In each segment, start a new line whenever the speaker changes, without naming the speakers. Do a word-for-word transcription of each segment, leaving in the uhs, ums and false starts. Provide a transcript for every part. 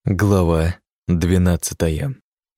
Глава двенадцатая.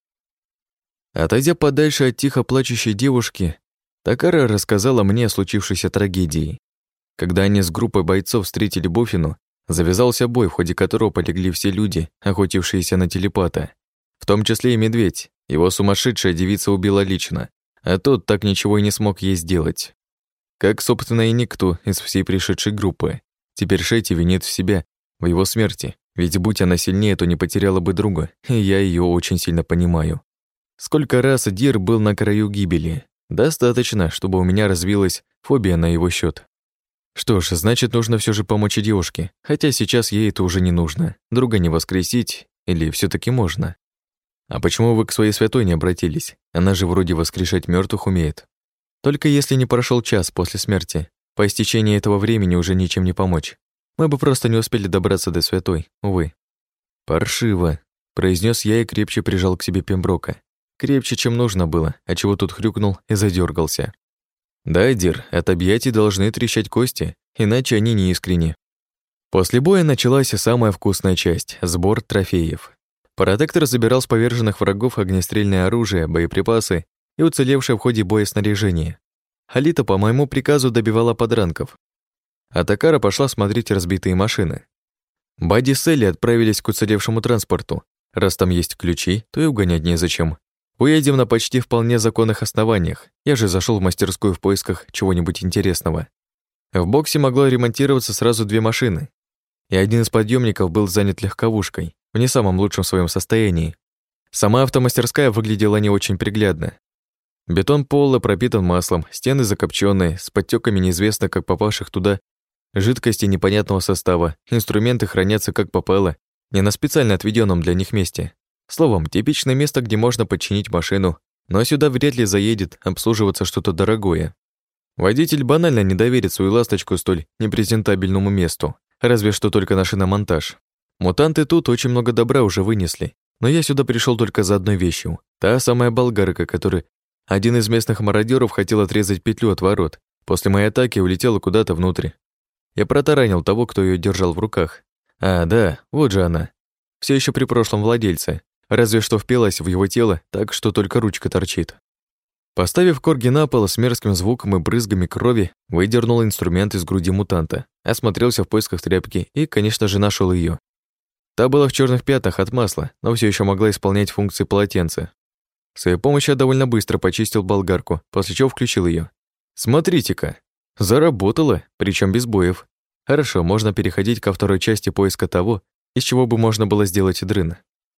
Отойдя подальше от тихо плачущей девушки, Такара рассказала мне о случившейся трагедии. Когда они с группой бойцов встретили Буффину, завязался бой, в ходе которого полегли все люди, охотившиеся на телепата, в том числе и медведь. Его сумасшедшая девица убила лично, а тот так ничего и не смог ей сделать. Как, собственно, и никто из всей пришедшей группы. Теперь Шетти винит в себя в его смерти. Ведь будь она сильнее, то не потеряла бы друга, и я ее очень сильно понимаю. Сколько раз Дир был на краю гибели. Достаточно, чтобы у меня развилась фобия на его счет. Что ж, значит, нужно все же помочь девушке, хотя сейчас ей это уже не нужно. Друга не воскресить, или все таки можно? А почему вы к своей святой не обратились? Она же вроде воскрешать мертвых умеет. Только если не прошел час после смерти, по истечении этого времени уже ничем не помочь. Мы бы просто не успели добраться до святой, увы. «Паршиво», — произнес я и крепче прижал к себе Пемброка. Крепче, чем нужно было, отчего тут хрюкнул и задергался. «Да, Дир, от объятий должны трещать кости, иначе они не искренни». После боя началась самая вкусная часть — сбор трофеев. Протектор забирал с поверженных врагов огнестрельное оружие, боеприпасы и уцелевшее в ходе боя снаряжение. Алита по моему приказу добивала подранков, а Такара пошла смотреть разбитые машины. Бадди с Элли отправились к уцелевшему транспорту. Раз там есть ключи, то и угонять незачем. Уедем на почти вполне законных основаниях. Я же зашел в мастерскую в поисках чего-нибудь интересного. В боксе могло ремонтироваться сразу две машины, и один из подъемников был занят легковушкой, в не самом лучшем своем состоянии. Сама автомастерская выглядела не очень приглядно. Бетон пола пропитан маслом, стены закопченные, с подтеками неизвестно как попавших туда жидкости непонятного состава, инструменты хранятся как попало, не на специально отведенном для них месте. Словом, типичное место, где можно починить машину, но сюда вряд ли заедет обслуживаться что-то дорогое. Водитель банально не доверит свою ласточку столь непрезентабельному месту, разве что только на шиномонтаж. Мутанты тут очень много добра уже вынесли, но я сюда пришел только за одной вещью. Та самая болгарка, которой один из местных мародеров хотел отрезать петлю от ворот, после моей атаки улетела куда-то внутрь. Я протаранил того, кто ее держал в руках. А, да, вот же она. Все еще при прошлом владельце, разве что впилась в его тело так, что только ручка торчит. Поставив корги на пол с мерзким звуком и брызгами крови, выдернул инструмент из груди мутанта, осмотрелся в поисках тряпки и, конечно же, нашел ее. Та была в черных пятнах от масла, но все еще могла исполнять функции полотенца. С ее помощью я довольно быстро почистил болгарку, после чего включил ее. Смотрите-ка! Заработало, причем без боев. Хорошо, можно переходить ко второй части поиска того, из чего бы можно было сделать дрын.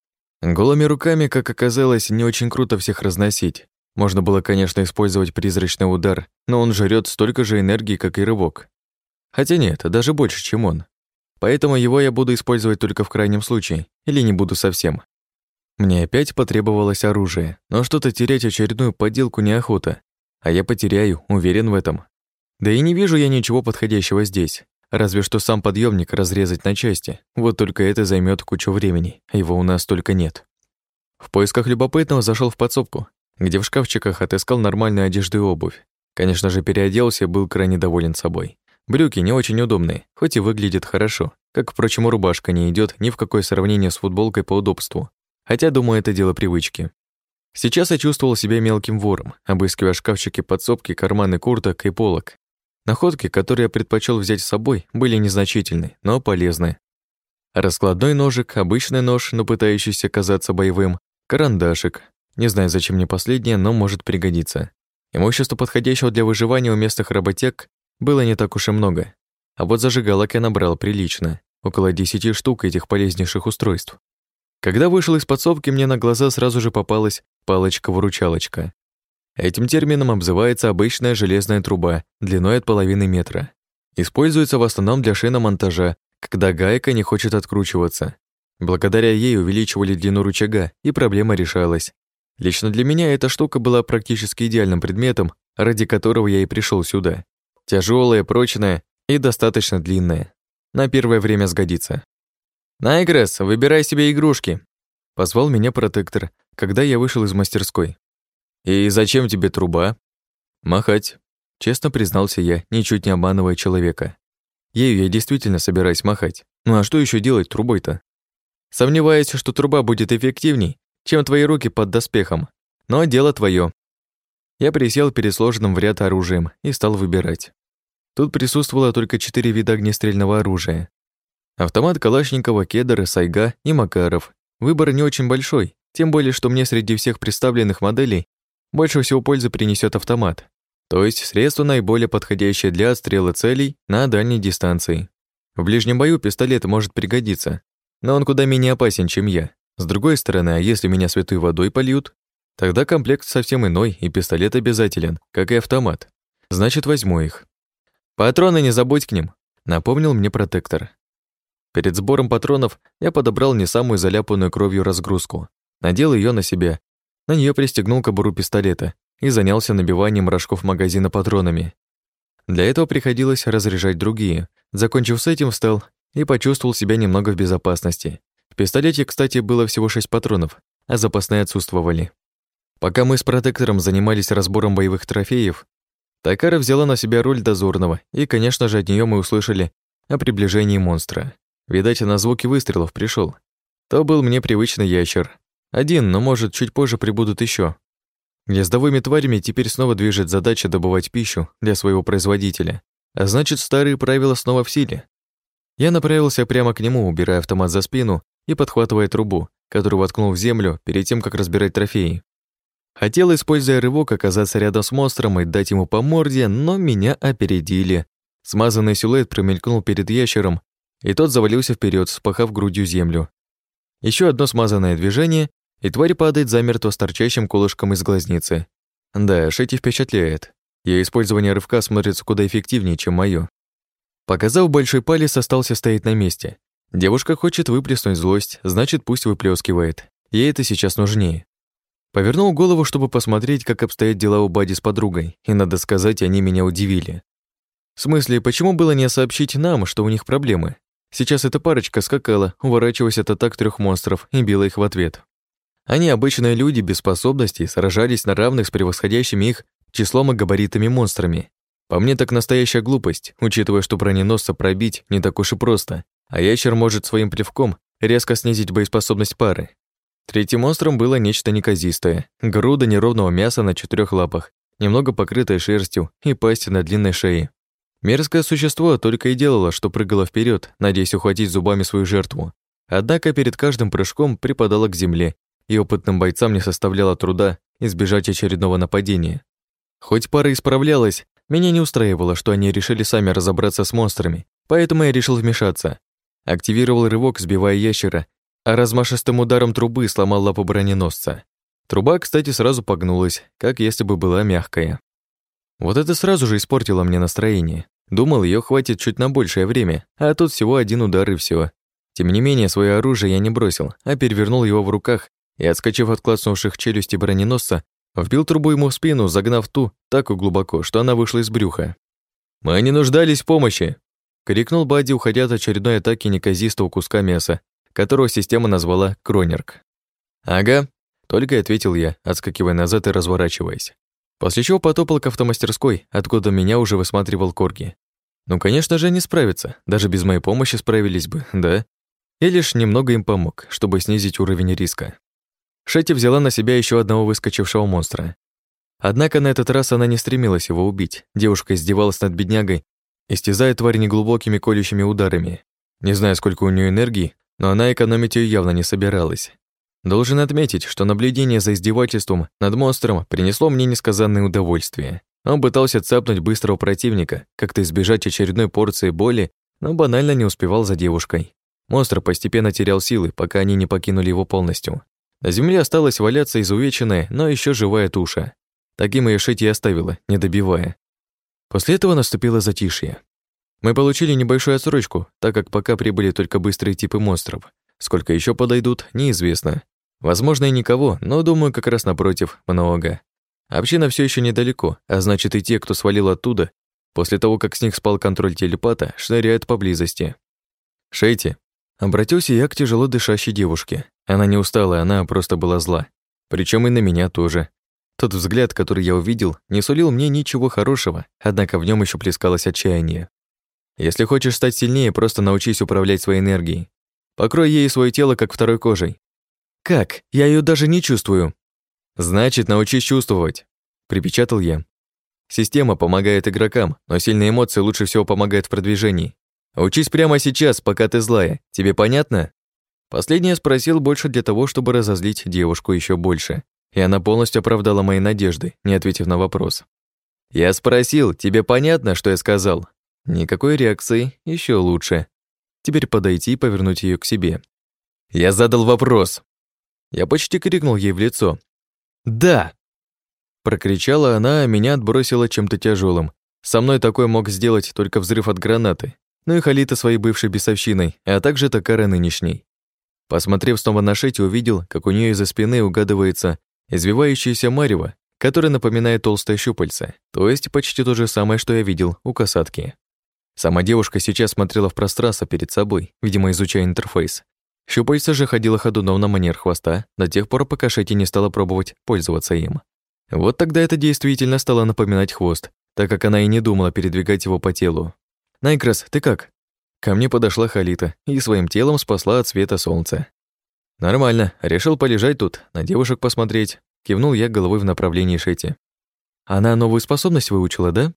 Голыми руками, как оказалось, не очень круто всех разносить. Можно было, конечно, использовать призрачный удар, но он жрет столько же энергии, как и рывок. Хотя нет, даже больше, чем он. Поэтому его я буду использовать только в крайнем случае, или не буду совсем. Мне опять потребовалось оружие, но что-то терять очередную подделку неохота. А я потеряю, уверен в этом. Да и не вижу я ничего подходящего здесь, разве что сам подъемник разрезать на части. Вот только это займет кучу времени, а его у нас только нет. В поисках любопытного зашел в подсобку, где в шкафчиках отыскал нормальную одежду и обувь. Конечно же, переоделся и был крайне доволен собой. Брюки не очень удобные, хоть и выглядят хорошо, как, впрочем, рубашка не идет ни в какое сравнение с футболкой по удобству. Хотя, думаю, это дело привычки. Сейчас я чувствовал себя мелким вором, обыскивая шкафчики, подсобки, карманы курток и полок. Находки, которые я предпочел взять с собой, были незначительны, но полезны. Раскладной ножик, обычный нож, но пытающийся казаться боевым, карандашик. Не знаю, зачем мне последнее, но может пригодиться. Имущества, подходящего для выживания у местных работяг, было не так уж и много. А вот зажигалок я набрал прилично, около десяти штук этих полезнейших устройств. Когда вышел из подсобки, мне на глаза сразу же попалась палочка-выручалочка. Этим термином обзывается обычная железная труба длиной от половины метра. Используется в основном для шиномонтажа, когда гайка не хочет откручиваться. Благодаря ей увеличивали длину рычага, и проблема решалась. Лично для меня эта штука была практически идеальным предметом, ради которого я и пришел сюда. Тяжелая, прочная и достаточно длинная. На первое время сгодится. «Найгресс, выбирай себе игрушки!» Позвал меня протектор, когда я вышел из мастерской. «И зачем тебе труба?» «Махать», — честно признался я, ничуть не обманывая человека. Ею я действительно собираюсь махать. Ну а что еще делать трубой-то? Сомневаюсь, что труба будет эффективней, чем твои руки под доспехом. Но дело твое. Я присел перед сложенным в ряд оружием и стал выбирать. Тут присутствовало только четыре вида огнестрельного оружия. Автомат Калашникова, Кедр, Сайга и Макаров. Выбор не очень большой, тем более, что мне среди всех представленных моделей больше всего пользы принесет автомат, то есть средство наиболее подходящее для отстрела целей на дальней дистанции. В ближнем бою пистолет может пригодиться, но он куда менее опасен, чем я. С другой стороны, а если меня святой водой польют, тогда комплект совсем иной, и пистолет обязателен, как и автомат. Значит, возьму их. Патроны не забудь к ним, напомнил мне протектор. Перед сбором патронов я подобрал не самую заляпанную кровью разгрузку, надел ее на себя, на нее пристегнул кобуру пистолета и занялся набиванием рожков магазина патронами. Для этого приходилось разряжать другие. Закончив с этим, встал и почувствовал себя немного в безопасности. В пистолете, кстати, было всего шесть патронов, а запасные отсутствовали. Пока мы с протектором занимались разбором боевых трофеев, Такара взяла на себя роль дозорного, и, конечно же, от нее мы услышали о приближении монстра. Видать, на звуки выстрелов пришел. То был мне привычный ящер. Один, но, может, чуть позже прибудут еще. Гнездовыми тварями теперь снова движет задача добывать пищу для своего производителя, а значит, старые правила снова в силе. Я направился прямо к нему, убирая автомат за спину и подхватывая трубу, которую воткнул в землю перед тем, как разбирать трофеи. Хотел, используя рывок, оказаться рядом с монстром и дать ему по морде, но меня опередили. Смазанный силуэт промелькнул перед ящером, и тот завалился вперед, вспахав грудью землю. Еще одно смазанное движение, и тварь падает замертво с торчащим колышком из глазницы. Да, Шети впечатляет. Ее использование рывка смотрится куда эффективнее, чем моё. Показав большой палец, остался стоять на месте. Девушка хочет выплеснуть злость, значит, пусть выплескивает. Ей это сейчас нужнее. Повернул голову, чтобы посмотреть, как обстоят дела у Бади с подругой, и, надо сказать, они меня удивили. В смысле, почему было не сообщить нам, что у них проблемы? Сейчас эта парочка скакала, уворачиваясь от атак трех монстров, и била их в ответ. Они, обычные люди без способностей, сражались на равных с превосходящими их числом и габаритами монстрами. По мне, так настоящая глупость, учитывая, что броненосца пробить не так уж и просто, а ящер может своим плевком резко снизить боеспособность пары. Третьим монстром было нечто неказистое, груда неровного мяса на четырех лапах, немного покрытая шерстью и пасть на длинной шее. Мерзкое существо только и делало, что прыгало вперед, надеясь ухватить зубами свою жертву. Однако перед каждым прыжком припадало к земле, и опытным бойцам не составляло труда избежать очередного нападения. Хоть пара исправлялась, меня не устраивало, что они решили сами разобраться с монстрами, поэтому я решил вмешаться. Активировал рывок, сбивая ящера, а размашистым ударом трубы сломал лапу броненосца. Труба, кстати, сразу погнулась, как если бы была мягкая. Вот это сразу же испортило мне настроение. Думал, ее хватит чуть на большее время, а тут всего один удар и все. Тем не менее, свое оружие я не бросил, а перевернул его в руках и, отскочив от клацнувших челюсти броненосца, вбил трубу ему в спину, загнав ту так глубоко, что она вышла из брюха. «Мы не нуждались в помощи!» — крикнул Бадди, уходя от очередной атаки неказистого куска мяса, которого система назвала Кронерк. «Ага», — только и ответил я, отскакивая назад и разворачиваясь. После чего потопал к автомастерской, откуда меня уже высматривал Корги. Ну, конечно же, они справятся, даже без моей помощи справились бы, да? Я лишь немного им помог, чтобы снизить уровень риска. Шетти взяла на себя еще одного выскочившего монстра. Однако на этот раз она не стремилась его убить. Девушка издевалась над беднягой, истязая тварь неглубокими колющими ударами. Не знаю, сколько у нее энергии, но она экономить ее явно не собиралась. Должен отметить, что наблюдение за издевательством над монстром принесло мне несказанное удовольствие. Он пытался цапнуть быстрого противника, как-то избежать очередной порции боли, но банально не успевал за девушкой. Монстр постепенно терял силы, пока они не покинули его полностью. На земле осталась валяться изувеченная, но еще живая туша. Таким ее Шетти оставила, не добивая. После этого наступило затишье. Мы получили небольшую отсрочку, так как пока прибыли только быстрые типы монстров. Сколько еще подойдут, неизвестно. Возможно, и никого, но, думаю, как раз напротив, много. Община все еще недалеко, а значит, и те, кто свалил оттуда, после того, как с них спал контроль телепата, шныряют поблизости. «Шетти», — обратился я к тяжело дышащей девушке. Она не устала, она просто была зла. Причем и на меня тоже. Тот взгляд, который я увидел, не сулил мне ничего хорошего, однако в нем еще плескалось отчаяние. «Если хочешь стать сильнее, просто научись управлять своей энергией. Покрой ей свое тело, как второй кожей». «Как? Я ее даже не чувствую». «Значит, научись чувствовать», — припечатал я. «Система помогает игрокам, но сильные эмоции лучше всего помогают в продвижении. Учись прямо сейчас, пока ты злая. Тебе понятно?» Последнее спросил больше для того, чтобы разозлить девушку еще больше, и она полностью оправдала мои надежды, не ответив на вопрос. «Я спросил, тебе понятно, что я сказал?» Никакой реакции, еще лучше. Теперь подойти и повернуть ее к себе. «Я задал вопрос!» Я почти крикнул ей в лицо. «Да!» Прокричала она, а меня отбросило чем-то тяжелым. Со мной такой мог сделать только взрыв от гранаты. Ну и Халита своей бывшей бесовщиной, а также Такара нынешней. Посмотрев снова на Шети, увидел, как у нее из-за спины угадывается извивающаяся марево, которая напоминает толстое щупальце, то есть почти то же самое, что я видел у касатки. Сама девушка сейчас смотрела в пространство перед собой, видимо, изучая интерфейс. Щупальце же ходило ходуном на манер хвоста до тех пор, пока Шети не стала пробовать пользоваться им. Вот тогда это действительно стало напоминать хвост, так как она и не думала передвигать его по телу. «Найкрас, ты как?» Ко мне подошла Халита и своим телом спасла от света солнца. «Нормально, решил полежать тут, на девушек посмотреть», кивнул я головой в направлении Шети. «Она новую способность выучила, да?»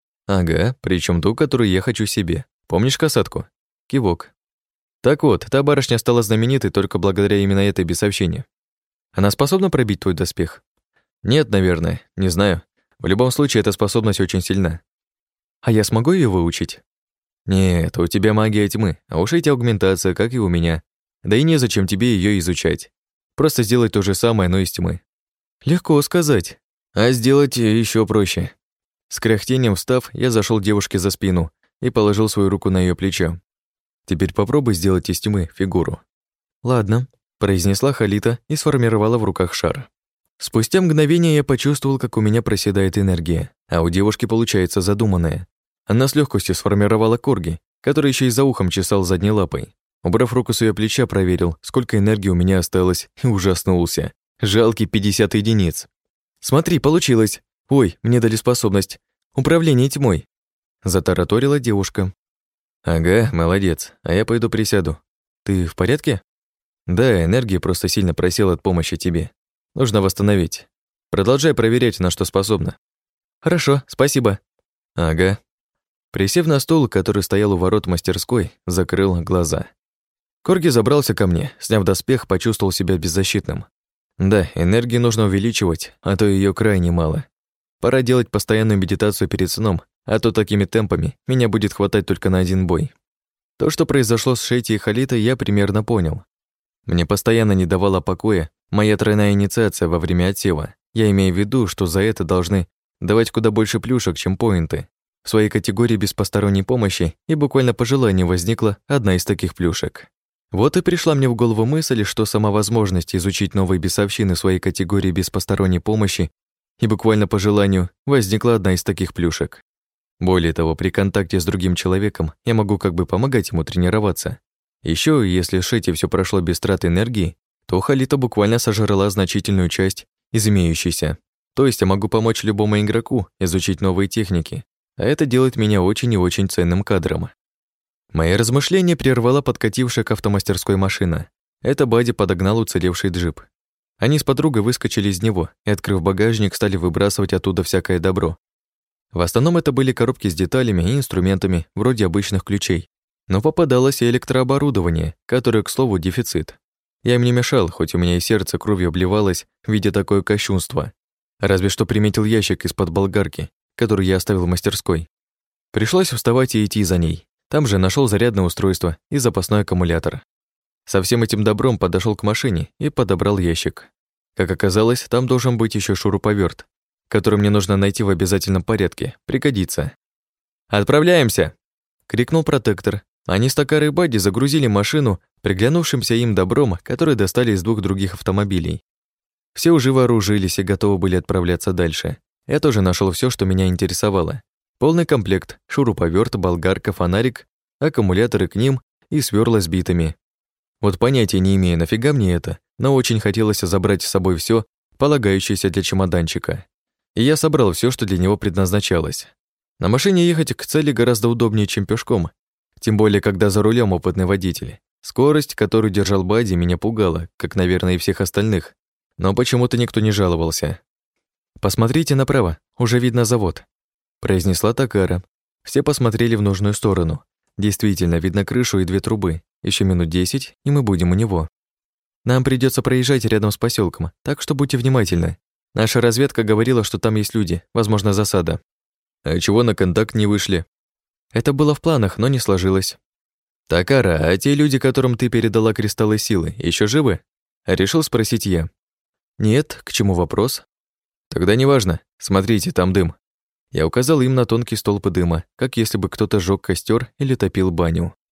«Ага, причем ту, которую я хочу себе. Помнишь касатку?» Кивок. «Так вот, та барышня стала знаменитой только благодаря именно этой бесовщине. Она способна пробить твой доспех?» «Нет, наверное, не знаю. В любом случае, эта способность очень сильна». «А я смогу ее выучить?» «Нет, у тебя магия тьмы, а уж эти аугментация, как и у меня. Да и незачем тебе ее изучать. Просто сделать то же самое, но из тьмы». «Легко сказать, а сделать еще проще». С кряхтением встав, я зашел девушке за спину и положил свою руку на ее плечо. «Теперь попробуй сделать из тьмы фигуру». «Ладно», — произнесла Халита и сформировала в руках шар. Спустя мгновение я почувствовал, как у меня проседает энергия, а у девушки получается задуманное. Она с легкостью сформировала корги, который еще и за ухом чесал задней лапой. Убрав руку с ее плеча, проверил, сколько энергии у меня осталось, и ужаснулся. Жалкий пятьдесят единиц. «Смотри, получилось! Ой, мне дали способность. Управление тьмой!» Затараторила девушка. «Ага, молодец, а я пойду присяду. Ты в порядке?» «Да, энергия просто сильно просела от помощи тебе. Нужно восстановить. Продолжай проверять, на что способна». «Хорошо, спасибо». «Ага». Присев на стул, который стоял у ворот мастерской, закрыл глаза. Корги забрался ко мне, сняв доспех, почувствовал себя беззащитным. Да, энергии нужно увеличивать, а то ее крайне мало. Пора делать постоянную медитацию перед сном, а то такими темпами меня будет хватать только на один бой. То, что произошло с Шети и Халитой, я примерно понял. Мне постоянно не давала покоя моя тройная инициация во время отсева. Я имею в виду, что за это должны давать куда больше плюшек, чем поинты. В своей категории без посторонней помощи и буквально по желанию возникла одна из таких плюшек. Вот и пришла мне в голову мысль, что сама возможность изучить новые бесовщины в своей категории без посторонней помощи и буквально по желанию возникла одна из таких плюшек. Более того, при контакте с другим человеком я могу как бы помогать ему тренироваться. Еще, если Шети все прошло без траты энергии, то Халита буквально сожрала значительную часть из имеющейся. То есть я могу помочь любому игроку изучить новые техники, а это делает меня очень и очень ценным кадром. Мои размышления прервала подкатившая к автомастерской машина. Это Бадди подогнал уцелевший джип. Они с подругой выскочили из него и, открыв багажник, стали выбрасывать оттуда всякое добро. В основном это были коробки с деталями и инструментами, вроде обычных ключей. Но попадалось и электрооборудование, которое, к слову, дефицит. Я им не мешал, хоть у меня и сердце кровью обливалось, видя такое кощунство. Разве что приметил ящик из-под болгарки, который я оставил в мастерской. Пришлось вставать и идти за ней. Там же нашел зарядное устройство и запасной аккумулятор. Со всем этим добром подошел к машине и подобрал ящик. Как оказалось, там должен быть еще шуруповерт, который мне нужно найти в обязательном порядке, пригодится. «Отправляемся!» — крикнул протектор. Они с Такарой и Бадди загрузили машину приглянувшимся им добром, который достали из двух других автомобилей. Все уже вооружились и готовы были отправляться дальше. Я тоже нашел все, что меня интересовало. Полный комплект, шуруповерт, болгарка, фонарик, аккумуляторы к ним и свёрла с битами. Вот понятия не имею, нафига мне это, но очень хотелось забрать с собой все, полагающееся для чемоданчика. И я собрал все, что для него предназначалось. На машине ехать к цели гораздо удобнее, чем пешком, тем более, когда за рулем опытный водитель. Скорость, которую держал Бадди, меня пугала, как, наверное, и всех остальных. Но почему-то никто не жаловался. «Посмотрите направо, уже видно завод», — произнесла Такара. Все посмотрели в нужную сторону. Действительно, видно крышу и две трубы. Еще минут десять, и мы будем у него. Нам придется проезжать рядом с поселком, так что будьте внимательны. Наша разведка говорила, что там есть люди, возможно, засада. А чего на контакт не вышли? Это было в планах, но не сложилось. Такара, а те люди, которым ты передала кристаллы силы, еще живы? Решил спросить я. Нет, к чему вопрос? Тогда неважно. Смотрите, там дым. Я указал им на тонкие столбы дыма, как если бы кто-то жёг костер или топил баню.